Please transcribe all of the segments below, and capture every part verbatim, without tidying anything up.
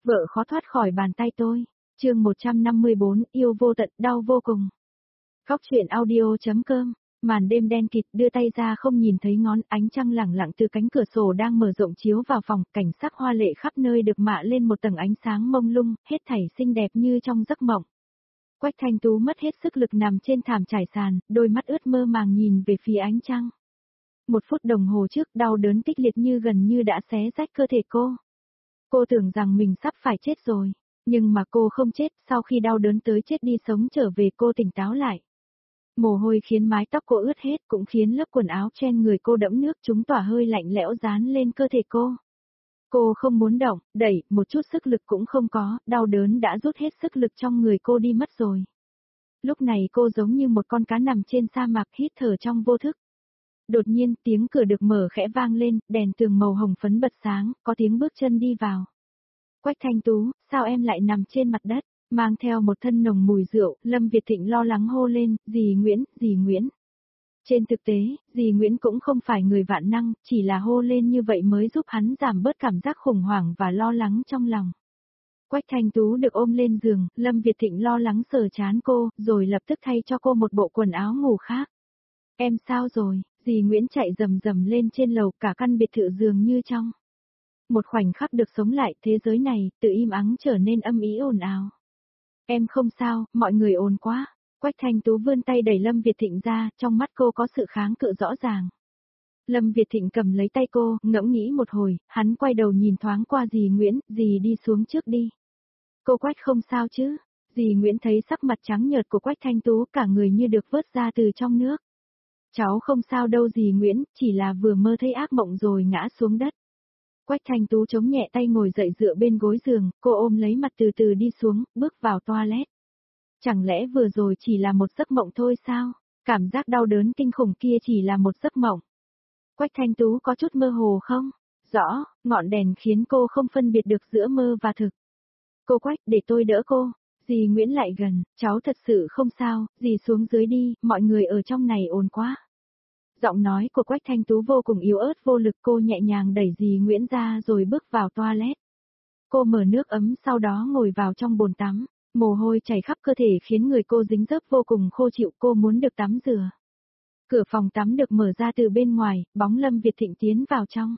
Vợ khó thoát khỏi bàn tay tôi. Chương một trăm năm mươi bốn, yêu vô tận, đau vô cùng. Góc truyện audio.com. Màn đêm đen kịt, đưa tay ra không nhìn thấy ngón, ánh trăng lẳng lặng từ cánh cửa sổ đang mở rộng chiếu vào phòng, cảnh sắc hoa lệ khắp nơi được mạ lên một tầng ánh sáng mông lung, hết thảy xinh đẹp như trong giấc mộng. Quách Thanh Tú mất hết sức lực nằm trên thảm trải sàn, đôi mắt ướt mơ màng nhìn về phía ánh trăng. Một phút đồng hồ trước, đau đớn kịch liệt như gần như đã xé rách cơ thể cô. Cô tưởng rằng mình sắp phải chết rồi, nhưng mà cô không chết, sau khi đau đớn tới chết đi sống trở về cô tỉnh táo lại. Mồ hôi khiến mái tóc cô ướt hết, cũng khiến lớp quần áo trên người cô đẫm nước, chúng tỏa hơi lạnh lẽo dán lên cơ thể cô. Cô không muốn động, đẩy, một chút sức lực cũng không có, đau đớn đã rút hết sức lực trong người cô đi mất rồi. Lúc này cô giống như một con cá nằm trên sa mạc hít thở trong vô thức. Đột nhiên, tiếng cửa được mở khẽ vang lên, đèn tường màu hồng phấn bật sáng, có tiếng bước chân đi vào. Quách Thanh Tú, sao em lại nằm trên mặt đất, mang theo một thân nồng mùi rượu, Lâm Việt Thịnh lo lắng hô lên, dì Nguyễn, dì Nguyễn. Trên thực tế, dì Nguyễn cũng không phải người vạn năng, chỉ là hô lên như vậy mới giúp hắn giảm bớt cảm giác khủng hoảng và lo lắng trong lòng. Quách Thanh Tú được ôm lên giường, Lâm Việt Thịnh lo lắng sờ trán cô, rồi lập tức thay cho cô một bộ quần áo ngủ khác. Em sao rồi? Dì Nguyễn chạy rầm rầm lên trên lầu, cả căn biệt thự dường như trong một khoảnh khắc được sống lại, thế giới này, từ im ắng trở nên âm ý ồn ào. Em không sao, mọi người ồn quá. Quách Thanh Tú vươn tay đẩy Lâm Việt Thịnh ra, trong mắt cô có sự kháng cự rõ ràng. Lâm Việt Thịnh cầm lấy tay cô, ngẫm nghĩ một hồi, hắn quay đầu nhìn thoáng qua dì Nguyễn, dì đi xuống trước đi. Cô Quách không sao chứ? Dì Nguyễn thấy sắc mặt trắng nhợt của Quách Thanh Tú, cả người như được vớt ra từ trong nước. Cháu không sao đâu dì Nguyễn, chỉ là vừa mơ thấy ác mộng rồi ngã xuống đất. Quách Thanh Tú chống nhẹ tay ngồi dậy dựa bên gối giường, cô ôm lấy mặt từ từ đi xuống, bước vào toilet. Chẳng lẽ vừa rồi chỉ là một giấc mộng thôi sao? Cảm giác đau đớn kinh khủng kia chỉ là một giấc mộng. Quách Thanh Tú có chút mơ hồ không? Rõ, ngọn đèn khiến cô không phân biệt được giữa mơ và thực. Cô Quách, để tôi đỡ cô. Dì Nguyễn lại gần, cháu thật sự không sao, dì xuống dưới đi, mọi người ở trong này ồn quá. Giọng nói của Quách Thanh Tú vô cùng yếu ớt vô lực, cô nhẹ nhàng đẩy dì Nguyễn ra rồi bước vào toilet. Cô mở nước ấm sau đó ngồi vào trong bồn tắm, mồ hôi chảy khắp cơ thể khiến người cô dính dấp vô cùng khô chịu, cô muốn được tắm rửa. Cửa phòng tắm được mở ra từ bên ngoài, bóng Lâm Việt Thịnh tiến vào trong.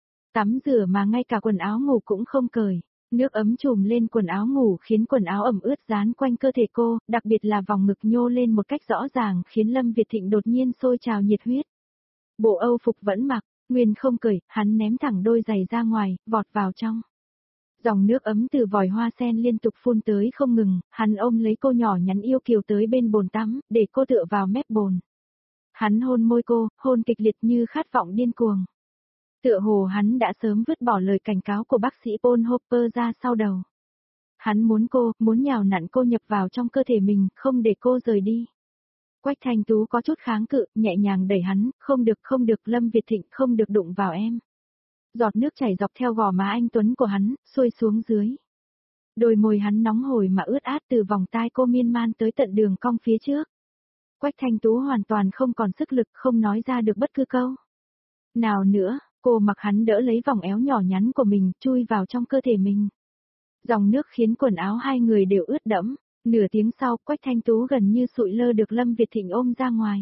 Tắm rửa mà ngay cả quần áo ngủ cũng không cởi. Nước ấm trùm lên quần áo ngủ khiến quần áo ẩm ướt dán quanh cơ thể cô, đặc biệt là vòng ngực nhô lên một cách rõ ràng khiến Lâm Việt Thịnh đột nhiên sôi trào nhiệt huyết. Bộ Âu phục vẫn mặc, nguyên không cởi, hắn ném thẳng đôi giày ra ngoài, vọt vào trong. Dòng nước ấm từ vòi hoa sen liên tục phun tới không ngừng, hắn ôm lấy cô nhỏ nhắn yêu kiều tới bên bồn tắm, để cô tựa vào mép bồn. Hắn hôn môi cô, hôn kịch liệt như khát vọng điên cuồng. Tựa hồ hắn đã sớm vứt bỏ lời cảnh cáo của bác sĩ Paul Hopper ra sau đầu. Hắn muốn cô, muốn nhào nặn cô nhập vào trong cơ thể mình, không để cô rời đi. Quách Thanh Tú có chút kháng cự, nhẹ nhàng đẩy hắn, không được không được Lâm Việt Thịnh, không được đụng vào em. Giọt nước chảy dọc theo gò má anh tuấn của hắn, xuôi xuống dưới. Đôi môi hắn nóng hổi mà ướt át từ vòng tai cô miên man tới tận đường cong phía trước. Quách Thanh Tú hoàn toàn không còn sức lực, không nói ra được bất cứ câu nào nữa. Cô mặc hắn đỡ lấy vòng éo nhỏ nhắn của mình, chui vào trong cơ thể mình. Dòng nước khiến quần áo hai người đều ướt đẫm. Nửa tiếng sau, Quách Thanh Tú gần như sụi lơ được Lâm Việt Thịnh ôm ra ngoài.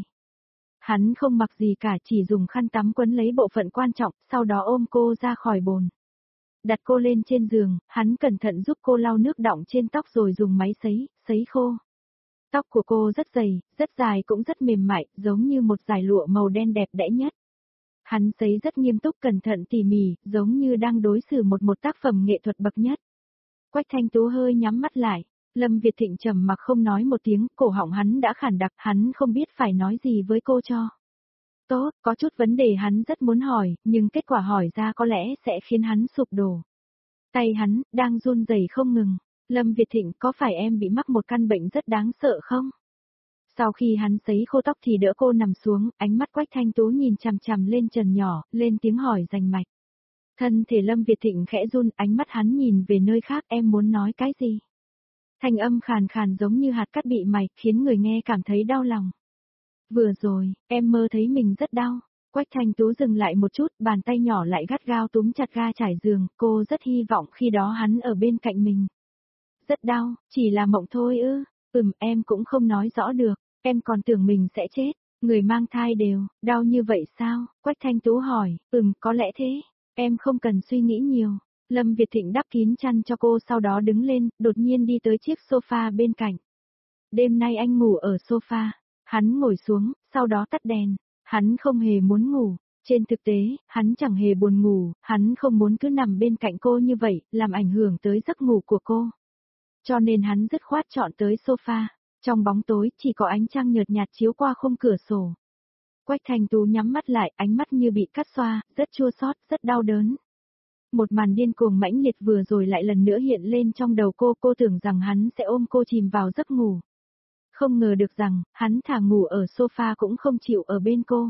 Hắn không mặc gì cả, chỉ dùng khăn tắm quấn lấy bộ phận quan trọng, sau đó ôm cô ra khỏi bồn. Đặt cô lên trên giường, hắn cẩn thận giúp cô lau nước đọng trên tóc rồi dùng máy sấy, sấy khô. Tóc của cô rất dày, rất dài cũng rất mềm mại, giống như một dải lụa màu đen đẹp đẽ nhất. Hắn sấy rất nghiêm túc cẩn thận tỉ mỉ, giống như đang đối xử một một tác phẩm nghệ thuật bậc nhất. Quách Thanh Tú hơi nhắm mắt lại, Lâm Việt Thịnh trầm mặc không nói một tiếng, cổ họng hắn đã khản đặc, hắn không biết phải nói gì với cô cho. Tốt, có chút vấn đề hắn rất muốn hỏi, nhưng kết quả hỏi ra có lẽ sẽ khiến hắn sụp đổ. Tay hắn, đang run rẩy không ngừng. Lâm Việt Thịnh, có phải em bị mắc một căn bệnh rất đáng sợ không? Sau khi hắn sấy khô tóc thì đỡ cô nằm xuống, ánh mắt Quách Thanh Tú nhìn chằm chằm lên trần nhỏ, lên tiếng hỏi rành mạch. Thân thể Lâm Việt Thịnh khẽ run, ánh mắt hắn nhìn về nơi khác, em muốn nói cái gì? Thanh âm khàn khàn giống như hạt cát bị mài, khiến người nghe cảm thấy đau lòng. Vừa rồi, em mơ thấy mình rất đau. Quách Thanh Tú dừng lại một chút, bàn tay nhỏ lại gắt gao túm chặt ga trải giường, cô rất hy vọng khi đó hắn ở bên cạnh mình. Rất đau, chỉ là mộng thôi ư, ừm em cũng không nói rõ được, em còn tưởng mình sẽ chết, người mang thai đều, đau như vậy sao, Quách Thanh Tú hỏi, ừm có lẽ thế, em không cần suy nghĩ nhiều. Lâm Việt Thịnh đắp kín chăn cho cô sau đó đứng lên, đột nhiên đi tới chiếc sofa bên cạnh. Đêm nay anh ngủ ở sofa, hắn ngồi xuống, sau đó tắt đèn, hắn không hề muốn ngủ. Trên thực tế, hắn chẳng hề buồn ngủ, hắn không muốn cứ nằm bên cạnh cô như vậy, làm ảnh hưởng tới giấc ngủ của cô. Cho nên hắn dứt khoát chọn tới sofa, trong bóng tối chỉ có ánh trăng nhợt nhạt chiếu qua khung cửa sổ. Quách Thanh Tú nhắm mắt lại, ánh mắt như bị cắt xoa, rất chua xót, rất đau đớn. Một màn điên cuồng mãnh liệt vừa rồi lại lần nữa hiện lên trong đầu cô, cô tưởng rằng hắn sẽ ôm cô chìm vào giấc ngủ. Không ngờ được rằng, hắn thà ngủ ở sofa cũng không chịu ở bên cô.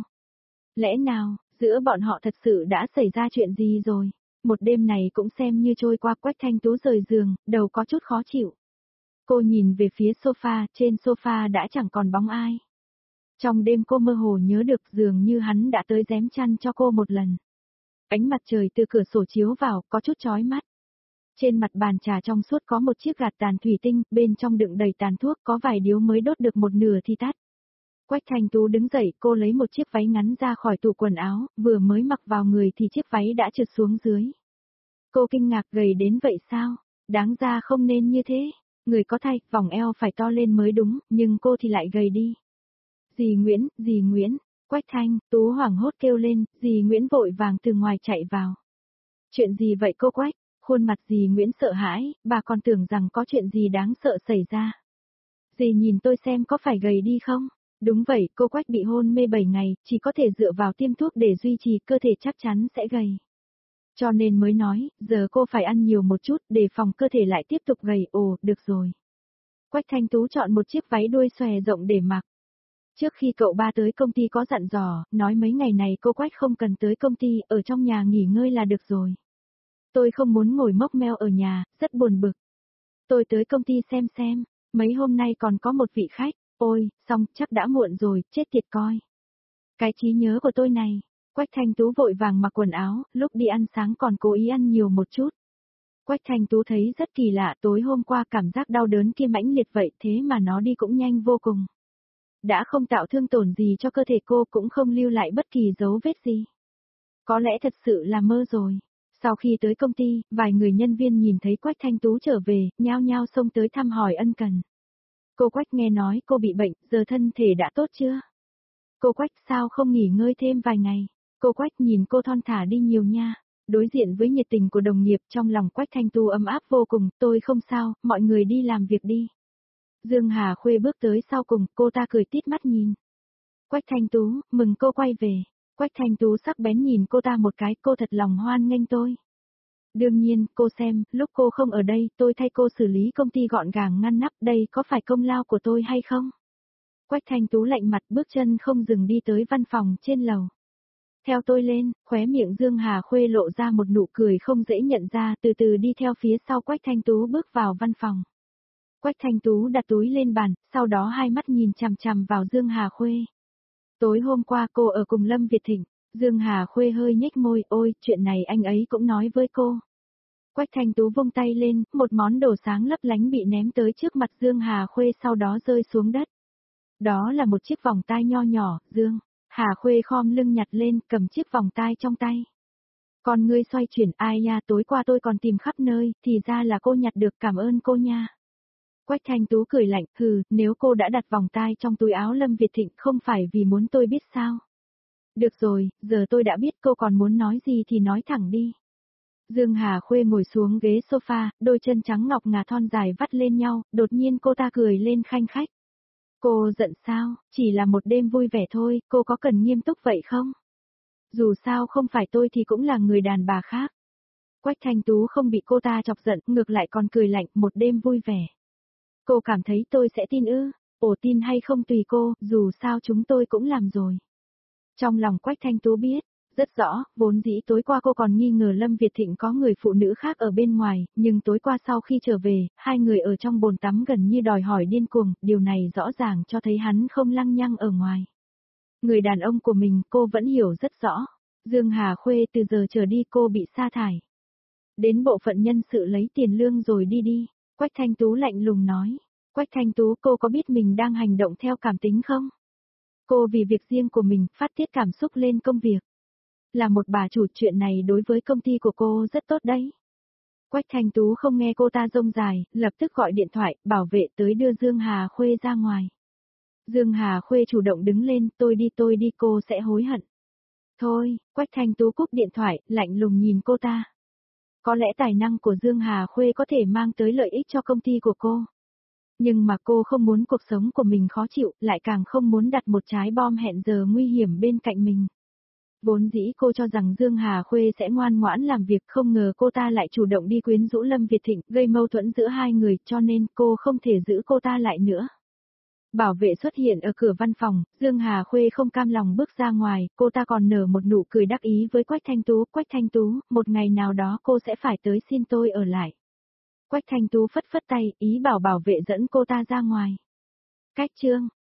Lẽ nào, giữa bọn họ thật sự đã xảy ra chuyện gì rồi? Một đêm này cũng xem như trôi qua. Quách Thanh Tú rời giường, đầu có chút khó chịu. Cô nhìn về phía sofa, trên sofa đã chẳng còn bóng ai. Trong đêm cô mơ hồ nhớ được dường như hắn đã tới rém chăn cho cô một lần. Ánh mặt trời từ cửa sổ chiếu vào, có chút chói mắt. Trên mặt bàn trà trong suốt có một chiếc gạt tàn thủy tinh, bên trong đựng đầy tàn thuốc, có vài điếu mới đốt được một nửa thì tắt. Quách Thanh Tú đứng dậy, cô lấy một chiếc váy ngắn ra khỏi tủ quần áo, vừa mới mặc vào người thì chiếc váy đã trượt xuống dưới. Cô kinh ngạc, gầy đến vậy sao? Đáng ra không nên như thế. Người có thai, vòng eo phải to lên mới đúng, nhưng cô thì lại gầy đi. Dì Nguyễn, dì Nguyễn, Quách Thanh Tú hoảng hốt kêu lên, dì Nguyễn vội vàng từ ngoài chạy vào. Chuyện gì vậy cô Quách? Khuôn mặt dì Nguyễn sợ hãi, bà còn tưởng rằng có chuyện gì đáng sợ xảy ra. Dì nhìn tôi xem có phải gầy đi không? Đúng vậy, cô Quách bị hôn mê bảy ngày, chỉ có thể dựa vào tiêm thuốc để duy trì cơ thể chắc chắn sẽ gầy. Cho nên mới nói, giờ cô phải ăn nhiều một chút để phòng cơ thể lại tiếp tục gầy. Ồ, được rồi. Quách Thanh Tú chọn một chiếc váy đuôi xòe rộng để mặc. Trước khi cậu ba tới công ty có dặn dò, nói mấy ngày này cô Quách không cần tới công ty, ở trong nhà nghỉ ngơi là được rồi. Tôi không muốn ngồi mốc meo ở nhà, rất buồn bực. Tôi tới công ty xem xem, mấy hôm nay còn có một vị khách, ôi, xong, chắc đã muộn rồi, chết tiệt coi. Cái trí nhớ của tôi này, Quách Thanh Tú vội vàng mặc quần áo, lúc đi ăn sáng còn cố ý ăn nhiều một chút. Quách Thanh Tú thấy rất kỳ lạ, tối hôm qua cảm giác đau đớn kia mãnh liệt vậy thế mà nó đi cũng nhanh vô cùng. Đã không tạo thương tổn gì cho cơ thể cô, cũng không lưu lại bất kỳ dấu vết gì. Có lẽ thật sự là mơ rồi. Sau khi tới công ty, vài người nhân viên nhìn thấy Quách Thanh Tú trở về, nhao nhao xông tới thăm hỏi ân cần. Cô Quách nghe nói cô bị bệnh, giờ thân thể đã tốt chưa? Cô Quách sao không nghỉ ngơi thêm vài ngày? Cô Quách nhìn cô thon thả đi nhiều nha. Đối diện với nhiệt tình của đồng nghiệp, trong lòng Quách Thanh Tú ấm áp vô cùng, tôi không sao, mọi người đi làm việc đi. Dương Hà Khuê bước tới sau cùng, cô ta cười tít mắt nhìn. Quách Thanh Tú, mừng cô quay về. Quách Thanh Tú sắc bén nhìn cô ta một cái, cô thật lòng hoan nghênh tôi. Đương nhiên, cô xem, lúc cô không ở đây, tôi thay cô xử lý công ty gọn gàng ngăn nắp, đây có phải công lao của tôi hay không? Quách Thanh Tú lạnh mặt bước chân không dừng đi tới văn phòng trên lầu. Theo tôi lên, khóe miệng Dương Hà Khuê lộ ra một nụ cười không dễ nhận ra, từ từ đi theo phía sau Quách Thanh Tú bước vào văn phòng. Quách Thanh Tú đặt túi lên bàn, sau đó hai mắt nhìn chằm chằm vào Dương Hà Khuê. Tối hôm qua cô ở cùng Lâm Việt Thịnh, Dương Hà Khuê hơi nhếch môi, ôi, chuyện này anh ấy cũng nói với cô. Quách Thanh Tú vung tay lên, một món đồ sáng lấp lánh bị ném tới trước mặt Dương Hà Khuê sau đó rơi xuống đất. Đó là một chiếc vòng tai nho nhỏ, Dương Hà Khuê khom lưng nhặt lên, cầm chiếc vòng tai trong tay. Còn ngươi xoay chuyển, ai nha, tối qua tôi còn tìm khắp nơi, thì ra là cô nhặt được, cảm ơn cô nha. Quách Thanh Tú cười lạnh, hừ, nếu cô đã đặt vòng tai trong túi áo Lâm Việt Thịnh không phải vì muốn tôi biết sao. Được rồi, giờ tôi đã biết, cô còn muốn nói gì thì nói thẳng đi. Dương Hà Khuê ngồi xuống ghế sofa, đôi chân trắng ngọc ngà thon dài vắt lên nhau, đột nhiên cô ta cười lên khanh khách. Cô giận sao, chỉ là một đêm vui vẻ thôi, cô có cần nghiêm túc vậy không? Dù sao không phải tôi thì cũng là người đàn bà khác. Quách Thanh Tú không bị cô ta chọc giận, ngược lại còn cười lạnh, một đêm vui vẻ. Cô cảm thấy tôi sẽ tin ư? Ồ, tin hay không tùy cô, dù sao chúng tôi cũng làm rồi. Trong lòng Quách Thanh Tú biết, rất rõ, vốn dĩ tối qua cô còn nghi ngờ Lâm Việt Thịnh có người phụ nữ khác ở bên ngoài, nhưng tối qua sau khi trở về, hai người ở trong bồn tắm gần như đòi hỏi điên cuồng, điều này rõ ràng cho thấy hắn không lăng nhăng ở ngoài. Người đàn ông của mình cô vẫn hiểu rất rõ. Dương Hà Khuê từ giờ trở đi cô bị sa thải. Đến bộ phận nhân sự lấy tiền lương rồi đi đi. Quách Thanh Tú lạnh lùng nói. Quách Thanh Tú, cô có biết mình đang hành động theo cảm tính không? Cô vì việc riêng của mình phát tiết cảm xúc lên công việc. Là một bà chủ, chuyện này đối với công ty của cô rất tốt đấy. Quách Thanh Tú không nghe cô ta rông dài, lập tức gọi điện thoại, bảo vệ tới đưa Dương Hà Khuê ra ngoài. Dương Hà Khuê chủ động đứng lên, tôi đi tôi đi cô sẽ hối hận. Thôi, Quách Thanh Tú cúp điện thoại, lạnh lùng nhìn cô ta. Có lẽ tài năng của Dương Hà Khuê có thể mang tới lợi ích cho công ty của cô. Nhưng mà cô không muốn cuộc sống của mình khó chịu, lại càng không muốn đặt một trái bom hẹn giờ nguy hiểm bên cạnh mình. Vốn dĩ cô cho rằng Dương Hà Khuê sẽ ngoan ngoãn làm việc, không ngờ cô ta lại chủ động đi quyến rũ Lâm Việt Thịnh, gây mâu thuẫn giữa hai người, cho nên cô không thể giữ cô ta lại nữa. Bảo vệ xuất hiện ở cửa văn phòng, Dương Hà Khuê không cam lòng bước ra ngoài, cô ta còn nở một nụ cười đắc ý với Quách Thanh Tú. Quách Thanh Tú, một ngày nào đó cô sẽ phải tới xin tôi ở lại. Quách Thanh Tú phất phất tay, ý bảo bảo vệ dẫn cô ta ra ngoài. Cách chương